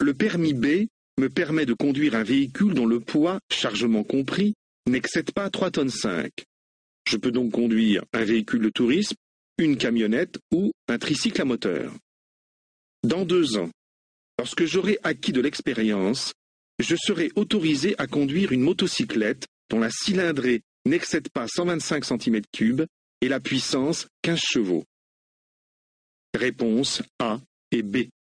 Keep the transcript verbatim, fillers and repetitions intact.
Le permis B me permet de conduire un véhicule dont le poids, chargement compris, n'excède pas trois tonnes cinq. Je peux donc conduire un véhicule de tourisme, une camionnette ou un tricycle à moteur. Dans deux ans, lorsque j'aurai acquis de l'expérience, je serai autorisé à conduire une motocyclette dont la cylindrée n'excède pas cent vingt-cinq centimètres cubes et la puissance quinze chevaux. Réponse A et B.